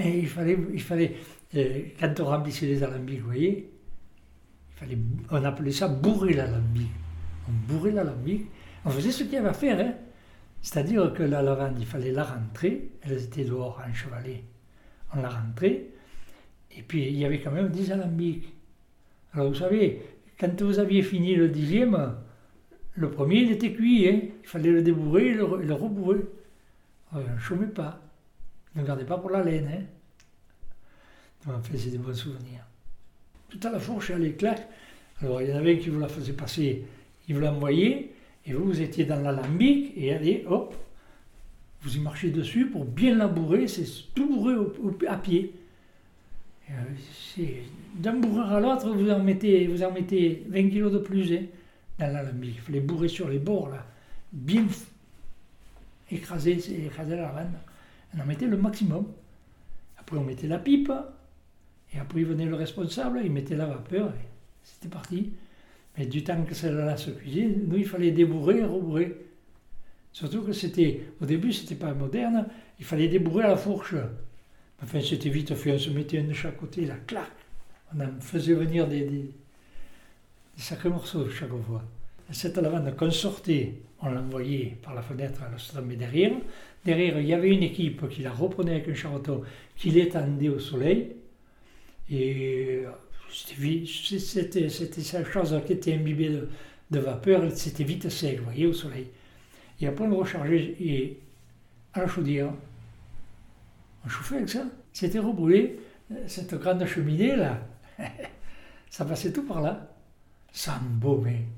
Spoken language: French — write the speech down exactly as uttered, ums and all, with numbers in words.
Et il fallait, il fallait euh, quand on remplissait les alambics, vous voyez, il fallait, on appelait ça bourrer l'alambic. On bourrait l'alambic, on faisait ce qu'il y avait à faire, hein. C'est-à-dire que la lavande, il fallait la rentrer, elles étaient dehors enchevalées, on la rentrait, et puis il y avait quand même dix alambics. Alors vous savez, quand vous aviez fini le dixième, le premier il était cuit, hein. Il fallait le débourrer et le, le rebourrer. On ne chômait pas, ne gardez pas pour la laine. Hein. Donc, en fait, c'est des bons souvenirs. Tout à la fourche, à l'éclat, alors il y en avait qui vous la faisaient passer, ils vous l'envoyaient, et vous, vous étiez dans l'alambic, et allez, hop, vous y marchez dessus pour bien la bourrer, c'est tout bourré au, au, à pied. Euh, c'est, d'un bourreur à l'autre, vous en mettez, vous en mettez vingt kilos de plus hein, dans l'alambic. Il fallait bourrer sur les bords, là, bien écraser, écraser la lavande. On en mettait le maximum. Après, on mettait la pipe, et après, il venait le responsable, il mettait la vapeur, et c'était parti. Mais du temps que celle-là se cuisait, nous, il fallait débourrer et rebourrer. Surtout que c'était, au début, c'était pas moderne, il fallait débourrer à la fourche. Enfin, c'était vite fait, on se mettait un de chaque côté, là, clac. On en faisait venir des, des, des sacrés morceaux chaque fois. Cette lavande qu'on sortait, on l'envoyait par la fenêtre, elle se tombait derrière. Derrière, il y avait une équipe qui la reprenait avec un charreton, qui l'étendait au soleil. Et c'était, c'était cette chose qui était imbibée de, de vapeur, c'était vite sec, vous voyez, au soleil. Et après, on le rechargeait et à la chaudière. On chauffait avec ça. C'était rebrûlé. Cette grande cheminée, là, ça passait tout par là. Ça embaumait.